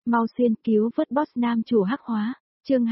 Mau xuyên cứu vớt boss nam chủ hắc hóa, chương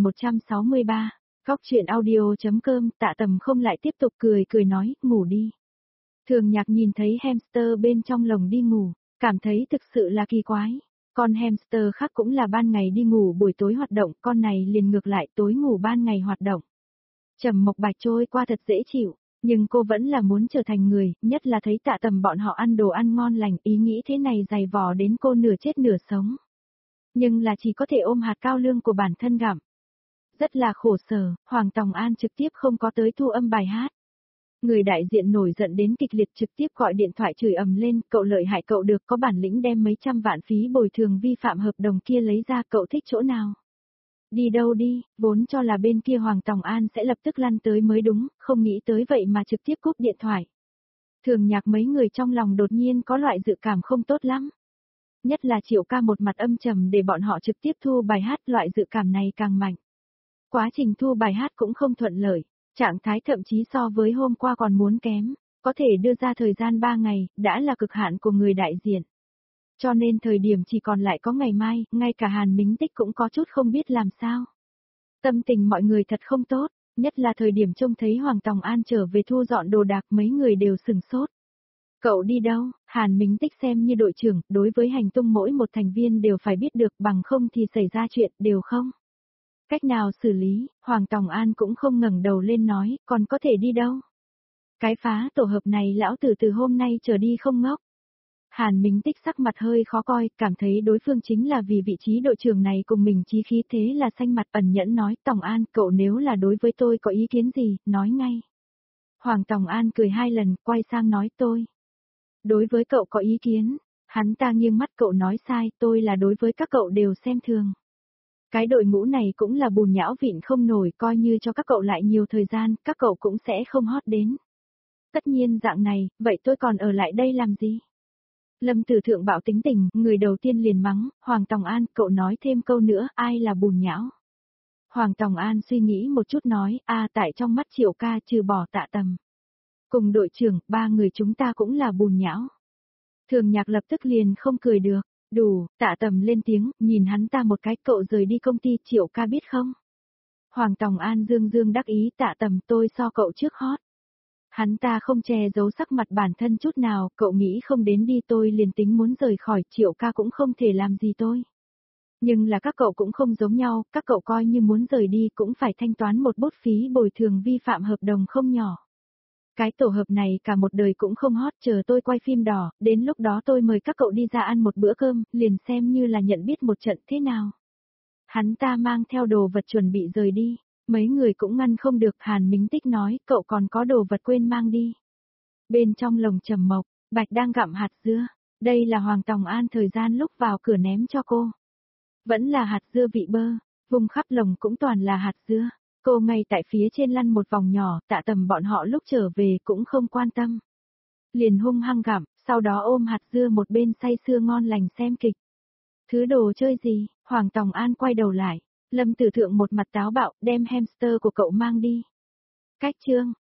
2163, góc chuyện audio.com. Tạ Tầm không lại tiếp tục cười nói, ngủ đi. Thường Nhạc nhìn thấy hamster bên trong lồng đi ngủ, cảm thấy thực sự là kỳ quái. Con hamster khác cũng là ban ngày đi ngủ buổi tối hoạt động, con này liền ngược lại tối ngủ ban ngày hoạt động. Trầm Mộc Bạch trôi qua thật dễ chịu, nhưng cô vẫn là muốn trở thành người, nhất là thấy Tạ Tầm bọn họ ăn đồ ăn ngon lành, ý nghĩ thế này dày vò đến cô nửa chết nửa sống. Nhưng là chỉ có thể ôm hạt cao lương của bản thân gặm. Rất là khổ sở, Hoàng Tòng An trực tiếp không có tới thu âm bài hát. Người đại diện nổi giận đến kịch liệt trực tiếp gọi điện thoại chửi ầm lên, cậu lợi hại, cậu được có bản lĩnh đem mấy trăm vạn phí bồi thường vi phạm hợp đồng kia lấy ra, cậu thích chỗ nào? Đi đâu đi, vốn cho là bên kia Hoàng Tòng An sẽ lập tức lăn tới mới đúng, không nghĩ tới vậy mà trực tiếp cúp điện thoại. Thường Nhạc mấy người trong lòng đột nhiên có loại dự cảm không tốt lắm. Nhất là Triệu Ca một mặt âm trầm để bọn họ trực tiếp thu bài hát, loại dự cảm này càng mạnh. Quá trình thu bài hát cũng không thuận lợi, trạng thái thậm chí so với hôm qua còn muốn kém, có thể đưa ra thời gian 3 ngày, đã là cực hạn của người đại diện. Cho nên thời điểm chỉ còn lại có ngày mai, ngay cả Hàn Mính Tích cũng có chút không biết làm sao. Tâm tình mọi người thật không tốt, nhất là thời điểm trông thấy Hoàng Tòng An trở về thu dọn đồ đạc, mấy người đều sừng sốt. Cậu đi đâu? Hàn Mính Tích xem như đội trưởng, đối với hành tung mỗi một thành viên đều phải biết được, bằng không thì xảy ra chuyện, đều không cách nào xử lý. Hoàng Tòng An cũng không ngẩng đầu lên nói, còn có thể đi đâu? Cái phá tổ hợp này lão tử từ hôm nay trở đi không ngốc. Hàn Mính Tích sắc mặt hơi khó coi, cảm thấy đối phương chính là vì vị trí đội trưởng này cùng mình chí khí, thế là xanh mặt ẩn nhẫn nói, Tòng An, cậu nếu là đối với tôi có ý kiến gì, nói ngay. Hoàng Tòng An cười 2 lần, quay sang nói tôi. Đối với cậu có ý kiến, hắn ta nghiêng mắt, cậu nói sai, tôi là đối với các cậu đều xem thường. Cái đội ngũ này cũng là bùn nhão vịn không nổi, coi như cho các cậu lại nhiều thời gian, các cậu cũng sẽ không hot đến. Tất nhiên dạng này, vậy tôi còn ở lại đây làm gì? Lâm Tử Thượng bạo tính tình, người đầu tiên liền mắng, Hoàng Tòng An, cậu nói thêm câu nữa, ai là bùn nhão? Hoàng Tòng An suy nghĩ một chút nói, tại trong mắt Triệu Ca trừ bỏ Tạ Tầm. Cùng đội trưởng, 3 người chúng ta cũng là bùn nhão. Thường Nhạc lập tức liền không cười được, đủ, Tạ Tầm lên tiếng, nhìn hắn ta một cái, cậu rời đi công ty, Triệu Ca biết không? Hoàng Tòng An dương đắc ý, Tạ Tầm, tôi so cậu trước hot. Hắn ta không che giấu sắc mặt bản thân chút nào, cậu nghĩ không đến đi, tôi liền tính muốn rời khỏi, Triệu Ca cũng không thể làm gì tôi. Nhưng là các cậu cũng không giống nhau, các cậu coi như muốn rời đi cũng phải thanh toán một bút phí bồi thường vi phạm hợp đồng không nhỏ. Cái tổ hợp này cả một đời cũng không hot, chờ tôi quay phim đỏ, đến lúc đó tôi mời các cậu đi ra ăn một bữa cơm, liền xem như là nhận biết một trận thế nào. Hắn ta mang theo đồ vật chuẩn bị rời đi. Mấy người cũng ngăn không được, Hàn Mính Tích nói, cậu còn có đồ vật quên mang đi. Bên trong lồng Trầm Mộc Bạch đang gặm hạt dưa, đây là Hoàng Tòng An thời gian lúc vào cửa ném cho cô. Vẫn là hạt dưa vị bơ, vùng khắp lồng cũng toàn là hạt dưa. Cô ngay tại phía trên lăn một vòng nhỏ, Tạ Tầm bọn họ lúc trở về cũng không quan tâm. Liền hung hăng gặm, sau đó ôm hạt dưa một bên say sưa ngon lành xem kịch. Thứ đồ chơi gì? Hoàng Tòng An quay đầu lại. Lâm Tử Thượng một mặt táo bạo, đem hamster của cậu mang đi. Cách chương,